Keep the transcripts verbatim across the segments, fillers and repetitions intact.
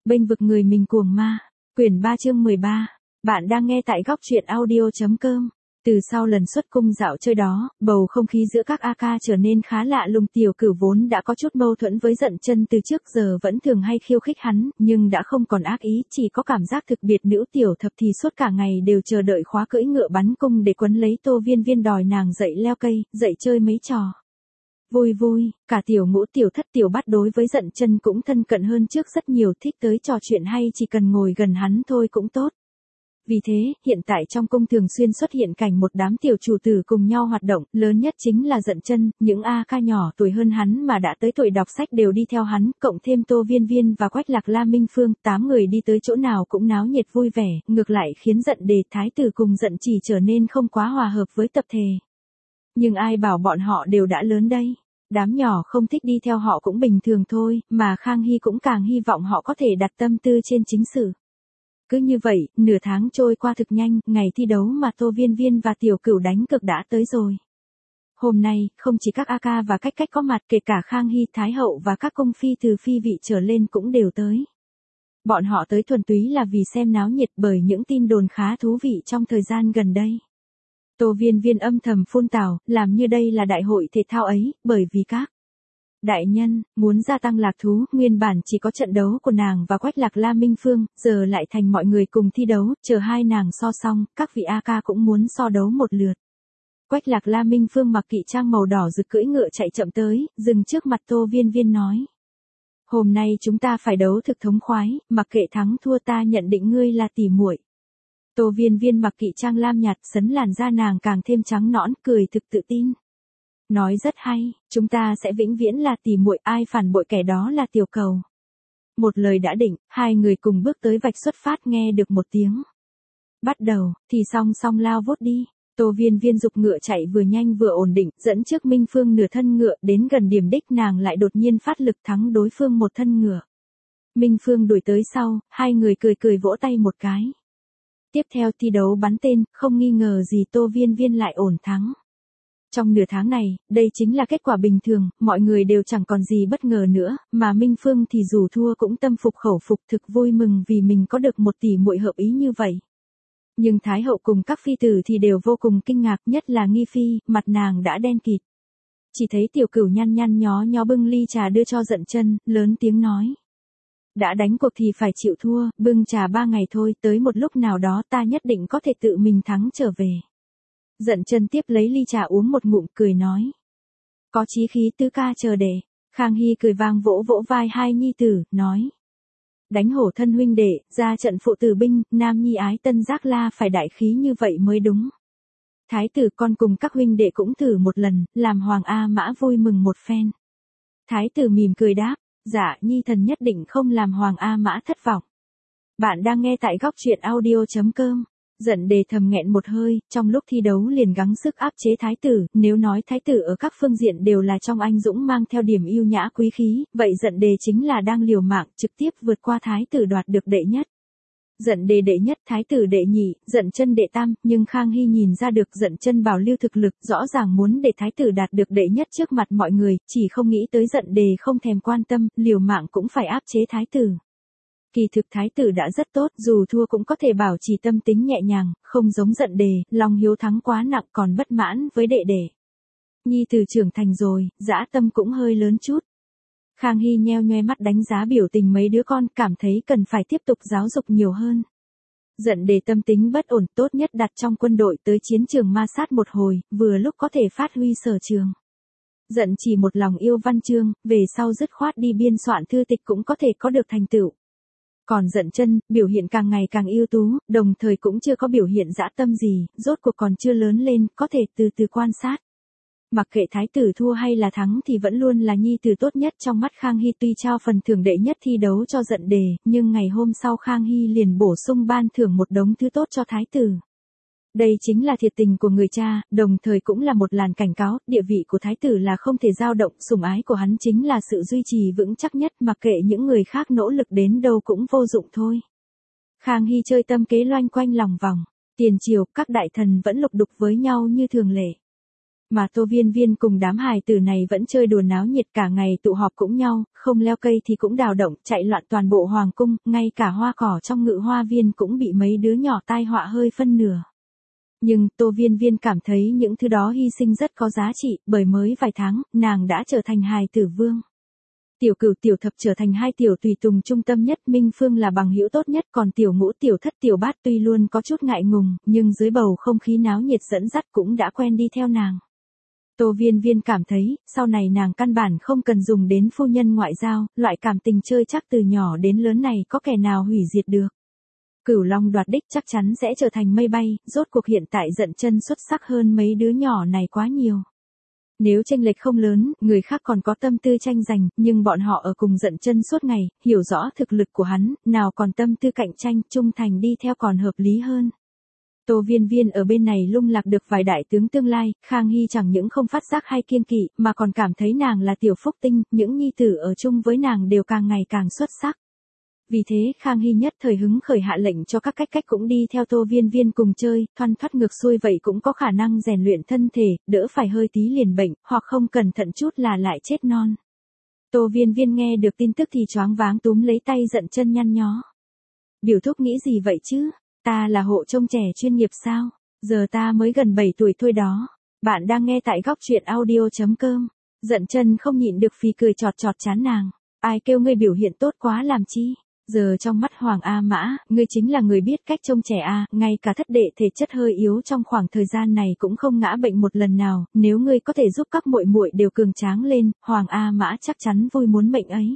Bênh vực người mình cuồng ma. Quyển ba chương mười ba. Bạn đang nghe tại góc truyện audio.com. Từ sau lần xuất cung dạo chơi đó, bầu không khí giữa các a ca trở nên khá lạ lùng. Tiểu Cửu vốn đã có chút mâu thuẫn với Dận Chân từ trước giờ vẫn thường hay khiêu khích hắn, nhưng đã không còn ác ý, chỉ có cảm giác thực biệt nữ tiểu thập thì suốt cả ngày đều chờ đợi khóa cưỡi ngựa bắn cung để quấn lấy Tô Viên Viên đòi nàng dậy leo cây, dậy chơi mấy trò. Vui vui, cả tiểu ngũ tiểu thất tiểu bát đối với Dận Chân cũng thân cận hơn trước rất nhiều, thích tới trò chuyện hay chỉ cần ngồi gần hắn thôi cũng tốt. Vì thế, hiện tại trong cung thường xuyên xuất hiện cảnh một đám tiểu chủ tử cùng nhau hoạt động, lớn nhất chính là Dận Chân, những a ca nhỏ tuổi hơn hắn mà đã tới tuổi đọc sách đều đi theo hắn, cộng thêm Tô Viên Viên và Quách Lạc La Minh Phương, tám người đi tới chỗ nào cũng náo nhiệt vui vẻ, ngược lại khiến Dận Đề thái tử cùng Dận Chỉ trở nên không quá hòa hợp với tập thể. Nhưng ai bảo bọn họ đều đã lớn đây. Đám nhỏ không thích đi theo họ cũng bình thường thôi, mà Khang Hy cũng càng hy vọng họ có thể đặt tâm tư trên chính sự. Cứ như vậy, nửa tháng trôi qua thực nhanh, ngày thi đấu mà Tô Viên Viên và Tiểu Cửu đánh cực đã tới rồi. Hôm nay, không chỉ các a ca và cách cách có mặt, kể cả Khang Hy, Thái Hậu và các cung phi từ phi vị trở lên cũng đều tới. Bọn họ tới thuần túy là vì xem náo nhiệt bởi những tin đồn khá thú vị trong thời gian gần đây. Tô Viên Viên âm thầm phun tào, làm như đây là đại hội thể thao ấy, bởi vì các đại nhân muốn gia tăng lạc thú, nguyên bản chỉ có trận đấu của nàng và Quách Lạc La Minh Phương, giờ lại thành mọi người cùng thi đấu, chờ hai nàng so xong, các vị a ca cũng muốn so đấu một lượt. Quách Lạc La Minh Phương mặc kỵ trang màu đỏ rực cưỡi ngựa chạy chậm tới, dừng trước mặt Tô Viên Viên nói: "Hôm nay chúng ta phải đấu thực thống khoái, mặc kệ thắng thua ta nhận định ngươi là tỷ muội." Tô Viên Viên mặc kỵ trang lam nhạt, sấn làn da nàng càng thêm trắng nõn, cười thực tự tin. Nói rất hay, chúng ta sẽ vĩnh viễn là tỷ muội, ai phản bội kẻ đó là Tiểu Cầu. Một lời đã định, hai người cùng bước tới vạch xuất phát, nghe được một tiếng bắt đầu, thì song song lao vút đi. Tô Viên Viên dục ngựa chạy vừa nhanh vừa ổn định, dẫn trước Minh Phương nửa thân ngựa, đến gần điểm đích nàng lại đột nhiên phát lực thắng đối phương một thân ngựa. Minh Phương đuổi tới sau, hai người cười cười vỗ tay một cái. Tiếp theo thi đấu bắn tên, không nghi ngờ gì Tô Viên Viên lại ổn thắng. Trong nửa tháng này, đây chính là kết quả bình thường, mọi người đều chẳng còn gì bất ngờ nữa, mà Minh Phương thì dù thua cũng tâm phục khẩu phục, thực vui mừng vì mình có được một tỷ muội hợp ý như vậy. Nhưng Thái Hậu cùng các phi tử thì đều vô cùng kinh ngạc, nhất là Nghi Phi, mặt nàng đã đen kịt. Chỉ thấy Tiểu Cửu nhăn nhăn nhó nhó bưng ly trà đưa cho Dận Chân, lớn tiếng nói: "Đã đánh cuộc thì phải chịu thua, bưng trà ba ngày thôi, tới một lúc nào đó ta nhất định có thể tự mình thắng trở về." Dận Chân tiếp lấy ly trà uống một ngụm, cười nói: "Có chí khí tứ ca chờ để." Khang Hy cười vang vỗ vỗ vai hai nhi tử, nói: "Đánh hổ thân huynh đệ, ra trận phụ tử binh, nam nhi ái tân giác la phải đại khí như vậy mới đúng. Thái tử con cùng các huynh đệ cũng thử một lần, làm Hoàng A Mã vui mừng một phen." Thái tử mỉm cười đáp: "Dạ, nhi thần nhất định không làm Hoàng A Mã thất vọng." Bạn đang nghe tại góc truyện audio.com. Dận Đề thầm nghẹn một hơi, trong lúc thi đấu liền gắng sức áp chế thái tử, nếu nói thái tử ở các phương diện đều là trong anh dũng mang theo điểm yêu nhã quý khí, vậy Dận Đề chính là đang liều mạng, trực tiếp vượt qua thái tử đoạt được đệ nhất. Dận Đề đệ nhất, thái tử đệ nhị, Dận Chân đệ tam, nhưng Khang Hy nhìn ra được Dận Chân bảo lưu thực lực, rõ ràng muốn để thái tử đạt được đệ nhất trước mặt mọi người, chỉ không nghĩ tới Dận Đề không thèm quan tâm, liều mạng cũng phải áp chế thái tử. Kỳ thực thái tử đã rất tốt, dù thua cũng có thể bảo trì tâm tính nhẹ nhàng, không giống Dận Đề, lòng hiếu thắng quá nặng còn bất mãn với đệ đệ. Nhi tử trưởng thành rồi, dã tâm cũng hơi lớn chút. Khang Hy nheo nhoe mắt đánh giá biểu tình mấy đứa con, cảm thấy cần phải tiếp tục giáo dục nhiều hơn. Dận Đề tâm tính bất ổn, tốt nhất đặt trong quân đội tới chiến trường ma sát một hồi, vừa lúc có thể phát huy sở trường. Dận Chỉ một lòng yêu văn chương, về sau dứt khoát đi biên soạn thư tịch cũng có thể có được thành tựu. Còn Dận Chân, biểu hiện càng ngày càng ưu tú, đồng thời cũng chưa có biểu hiện dã tâm gì, rốt cuộc còn chưa lớn lên, có thể từ từ quan sát. Mặc kệ thái tử thua hay là thắng thì vẫn luôn là nhi tử tốt nhất trong mắt Khang Hy, tuy trao phần thưởng đệ nhất thi đấu cho Dận Đề, nhưng ngày hôm sau Khang Hy liền bổ sung ban thưởng một đống thứ tốt cho thái tử. Đây chính là thiệt tình của người cha, đồng thời cũng là một làn cảnh cáo, địa vị của thái tử là không thể dao động, sủng ái của hắn chính là sự duy trì vững chắc nhất, mặc kệ những người khác nỗ lực đến đâu cũng vô dụng thôi. Khang Hy chơi tâm kế loanh quanh lòng vòng, tiền triều, các đại thần vẫn lục đục với nhau như thường lệ. Mà Tô Viên Viên cùng đám hài tử này vẫn chơi đùa náo nhiệt cả ngày, tụ họp cũng nhau, không leo cây thì cũng đào động, chạy loạn toàn bộ hoàng cung, ngay cả hoa cỏ trong ngự hoa viên cũng bị mấy đứa nhỏ tai họa hơi phân nửa. Nhưng Tô Viên Viên cảm thấy những thứ đó hy sinh rất có giá trị, bởi mới vài tháng, nàng đã trở thành hài tử vương. Tiểu Cửu tiểu Thập trở thành hai tiểu tùy tùng trung tâm nhất, Minh Phương là bằng hữu tốt nhất, còn tiểu Ngũ tiểu Thất tiểu Bát tuy luôn có chút ngại ngùng, nhưng dưới bầu không khí náo nhiệt dẫn dắt cũng đã quen đi theo nàng. Tô Viên Viên cảm thấy, sau này nàng căn bản không cần dùng đến phu nhân ngoại giao, loại cảm tình chơi chắc từ nhỏ đến lớn này có kẻ nào hủy diệt được. Cửu Long đoạt đích chắc chắn sẽ trở thành mây bay, rốt cuộc hiện tại Dận Chân xuất sắc hơn mấy đứa nhỏ này quá nhiều. Nếu chênh lệch không lớn, người khác còn có tâm tư tranh giành, nhưng bọn họ ở cùng Dận Chân suốt ngày, hiểu rõ thực lực của hắn, nào còn tâm tư cạnh tranh, trung thành đi theo còn hợp lý hơn. Tô Viên Viên ở bên này lung lạc được vài đại tướng tương lai, Khang Hy chẳng những không phát giác hay kiêng kỵ, mà còn cảm thấy nàng là tiểu phúc tinh, những nhi tử ở chung với nàng đều càng ngày càng xuất sắc. Vì thế Khang Hy nhất thời hứng khởi hạ lệnh cho các cách cách cũng đi theo Tô Viên Viên cùng chơi, thoăn thoắt ngược xuôi vậy cũng có khả năng rèn luyện thân thể, đỡ phải hơi tí liền bệnh, hoặc không cẩn thận chút là lại chết non. Tô Viên Viên nghe được tin tức thì choáng váng túm lấy tay Dận Chân nhăn nhó. Biểu thúc nghĩ gì vậy chứ? Ta là hộ trông trẻ chuyên nghiệp sao? Giờ ta mới gần bảy tuổi thôi đó. Bạn đang nghe tại góc truyện audio chấm com. Dận Chân không nhịn được phì cười chọt chọt chán nàng. Ai kêu ngươi biểu hiện tốt quá làm chi? Giờ trong mắt Hoàng A Mã, ngươi chính là người biết cách trông trẻ a, ngay cả thất đệ thể chất hơi yếu trong khoảng thời gian này cũng không ngã bệnh một lần nào, nếu ngươi có thể giúp các muội muội đều cường tráng lên, Hoàng A Mã chắc chắn vui muốn mệnh ấy.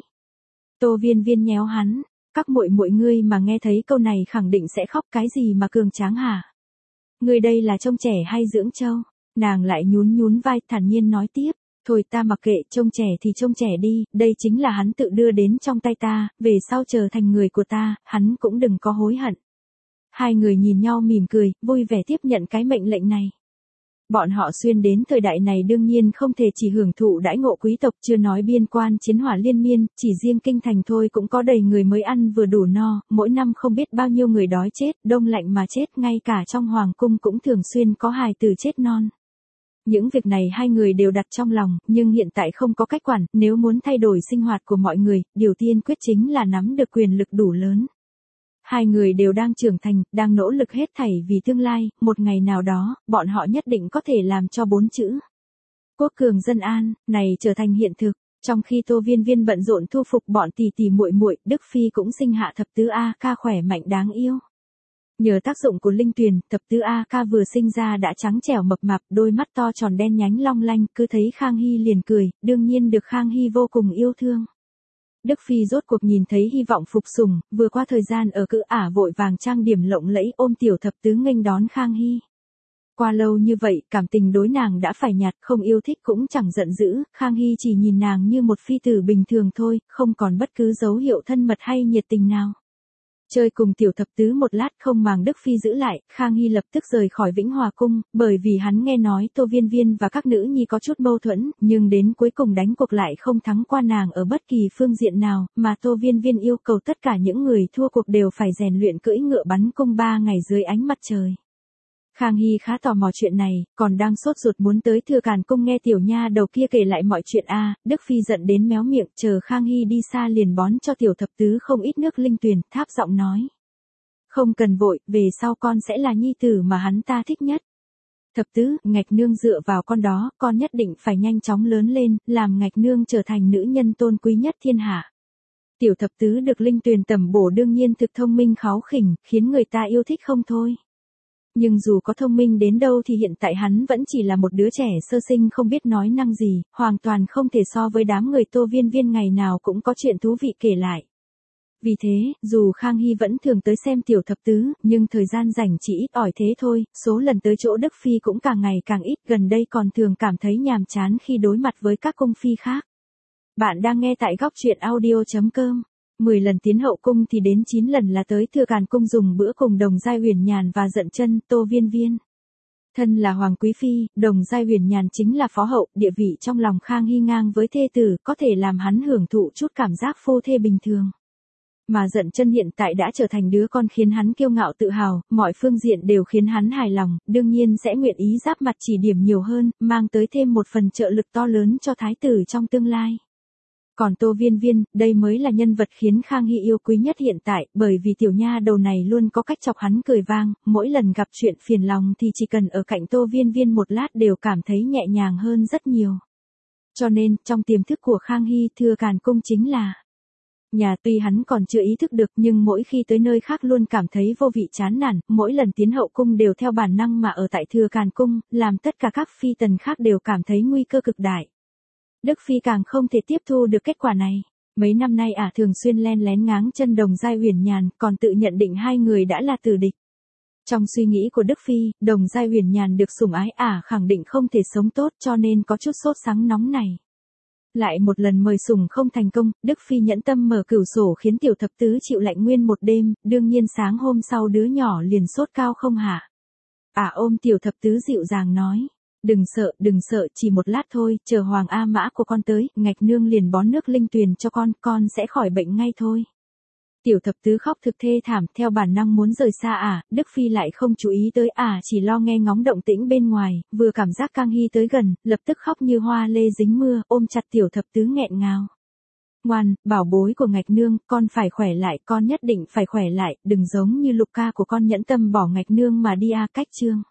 Tô Viên Viên nhéo hắn, các muội muội ngươi mà nghe thấy câu này khẳng định sẽ khóc, cái gì mà cường tráng hả? Ngươi đây là trông trẻ hay dưỡng trâu? Nàng lại nhún nhún vai thản nhiên nói tiếp. Thôi ta mặc kệ, trông trẻ thì trông trẻ đi, đây chính là hắn tự đưa đến trong tay ta, về sau trở thành người của ta, hắn cũng đừng có hối hận. Hai người nhìn nhau mỉm cười, vui vẻ tiếp nhận cái mệnh lệnh này. Bọn họ xuyên đến thời đại này đương nhiên không thể chỉ hưởng thụ đãi ngộ quý tộc, chưa nói biên quan chiến hỏa liên miên, chỉ riêng kinh thành thôi cũng có đầy người mới ăn vừa đủ no, mỗi năm không biết bao nhiêu người đói chết, đông lạnh mà chết, ngay cả trong hoàng cung cũng thường xuyên có hài tử chết non. Những việc này hai người đều đặt trong lòng, nhưng hiện tại không có cách quản, nếu muốn thay đổi sinh hoạt của mọi người, điều tiên quyết chính là nắm được quyền lực đủ lớn. Hai người đều đang trưởng thành, đang nỗ lực hết thảy vì tương lai, một ngày nào đó, bọn họ nhất định có thể làm cho bốn chữ quốc cường dân an này trở thành hiện thực. Trong khi Tô Viên Viên bận rộn thu phục bọn tỷ tỷ muội muội, Đức Phi cũng sinh hạ thập tứ A Ca khỏe mạnh đáng yêu. Nhờ tác dụng của linh tuyền, thập tứ A Ca vừa sinh ra đã trắng trẻo mập mạp, đôi mắt to tròn đen nhánh long lanh, cứ thấy Khang Hy liền cười, đương nhiên được Khang Hy vô cùng yêu thương. Đức Phi rốt cuộc nhìn thấy hy vọng phục sủng, vừa qua thời gian ở cữ ả vội vàng trang điểm lộng lẫy ôm tiểu thập tứ nghênh đón Khang Hy. Qua lâu như vậy, cảm tình đối nàng đã phải nhạt, không yêu thích cũng chẳng giận dữ, Khang Hy chỉ nhìn nàng như một phi tử bình thường thôi, không còn bất cứ dấu hiệu thân mật hay nhiệt tình nào. Chơi cùng tiểu thập tứ một lát không màng Đức Phi giữ lại, Khang Hy lập tức rời khỏi Vĩnh Hòa Cung, bởi vì hắn nghe nói Tô Viên Viên và các nữ nhi có chút mâu thuẫn, nhưng đến cuối cùng đánh cuộc lại không thắng qua nàng ở bất kỳ phương diện nào, mà Tô Viên Viên yêu cầu tất cả những người thua cuộc đều phải rèn luyện cưỡi ngựa bắn cung ba ngày dưới ánh mặt trời. Khang Hy khá tò mò chuyện này, còn đang sốt ruột muốn tới Thừa Càn Cung nghe tiểu nha đầu kia kể lại mọi chuyện a, à, Đức Phi giận đến méo miệng, chờ Khang Hy đi xa liền bón cho tiểu thập tứ không ít nước linh tuyền, tháp giọng nói. Không cần vội, về sau con sẽ là nhi tử mà hắn ta thích nhất. Thập tứ, Ngạch nương dựa vào con đó, con nhất định phải nhanh chóng lớn lên, làm Ngạch nương trở thành nữ nhân tôn quý nhất thiên hạ. Tiểu thập tứ được linh tuyền tẩm bổ đương nhiên thực thông minh kháu khỉnh, khiến người ta yêu thích không thôi. Nhưng dù có thông minh đến đâu thì hiện tại hắn vẫn chỉ là một đứa trẻ sơ sinh không biết nói năng gì, hoàn toàn không thể so với đám người Tô Viên Viên ngày nào cũng có chuyện thú vị kể lại. Vì thế, dù Khang Hy vẫn thường tới xem tiểu thập tứ, nhưng thời gian rảnh chỉ ít ỏi thế thôi, số lần tới chỗ Đức Phi cũng càng ngày càng ít, gần đây còn thường cảm thấy nhàm chán khi đối mặt với các cung phi khác. Bạn đang nghe tại góc truyện audio chấm com. mười lần tiến hậu cung thì đến chín lần là tới Thừa Càn Cung dùng bữa cùng Đồng Giai Huyền Nhàn và Dận Chân, Tô Viên Viên. Thân là Hoàng Quý Phi, Đồng Giai Huyền Nhàn chính là phó hậu, địa vị trong lòng Khang Hy ngang với thê tử, có thể làm hắn hưởng thụ chút cảm giác phu thê bình thường. Mà giận chân hiện tại đã trở thành đứa con khiến hắn kiêu ngạo tự hào, mọi phương diện đều khiến hắn hài lòng, đương nhiên sẽ nguyện ý giáp mặt chỉ điểm nhiều hơn, mang tới thêm một phần trợ lực to lớn cho thái tử trong tương lai. Còn Tô Viên Viên, đây mới là nhân vật khiến Khang Hy yêu quý nhất hiện tại, bởi vì tiểu nha đầu này luôn có cách chọc hắn cười vang, mỗi lần gặp chuyện phiền lòng thì chỉ cần ở cạnh Tô Viên Viên một lát đều cảm thấy nhẹ nhàng hơn rất nhiều. Cho nên, trong tiềm thức của Khang Hy, Thừa Càn Cung chính là nhà. Tuy hắn còn chưa ý thức được nhưng mỗi khi tới nơi khác luôn cảm thấy vô vị chán nản, mỗi lần tiến hậu cung đều theo bản năng mà ở tại Thừa Càn Cung, làm tất cả các phi tần khác đều cảm thấy nguy cơ cực đại. Đức Phi càng không thể tiếp thu được kết quả này. Mấy năm nay ả thường xuyên len lén ngáng chân Đồng Giai Uyển Nhàn, còn tự nhận định hai người đã là tử địch. Trong suy nghĩ của Đức Phi, Đồng Giai Uyển Nhàn được sủng ái ả khẳng định không thể sống tốt cho nên có chút sốt sắng nóng này. Lại một lần mời sủng không thành công, Đức Phi nhẫn tâm mở cửu sổ khiến tiểu thập tứ chịu lạnh nguyên một đêm, đương nhiên sáng hôm sau đứa nhỏ liền sốt cao không hạ. Ả ôm tiểu thập tứ dịu dàng nói. Đừng sợ, đừng sợ, chỉ một lát thôi, chờ Hoàng A Mã của con tới, Ngạch Nương liền bón nước linh tuyền cho con, con sẽ khỏi bệnh ngay thôi. Tiểu thập tứ khóc thực thê thảm, theo bản năng muốn rời xa ả, Đức Phi lại không chú ý tới ả, chỉ lo nghe ngóng động tĩnh bên ngoài, vừa cảm giác Khang Hy tới gần, lập tức khóc như hoa lê dính mưa, ôm chặt tiểu thập tứ nghẹn ngào. Ngoan, bảo bối của Ngạch Nương, con phải khỏe lại, con nhất định phải khỏe lại, đừng giống như Lục ca của con nhẫn tâm bỏ Ngạch Nương mà đi a. Cách chương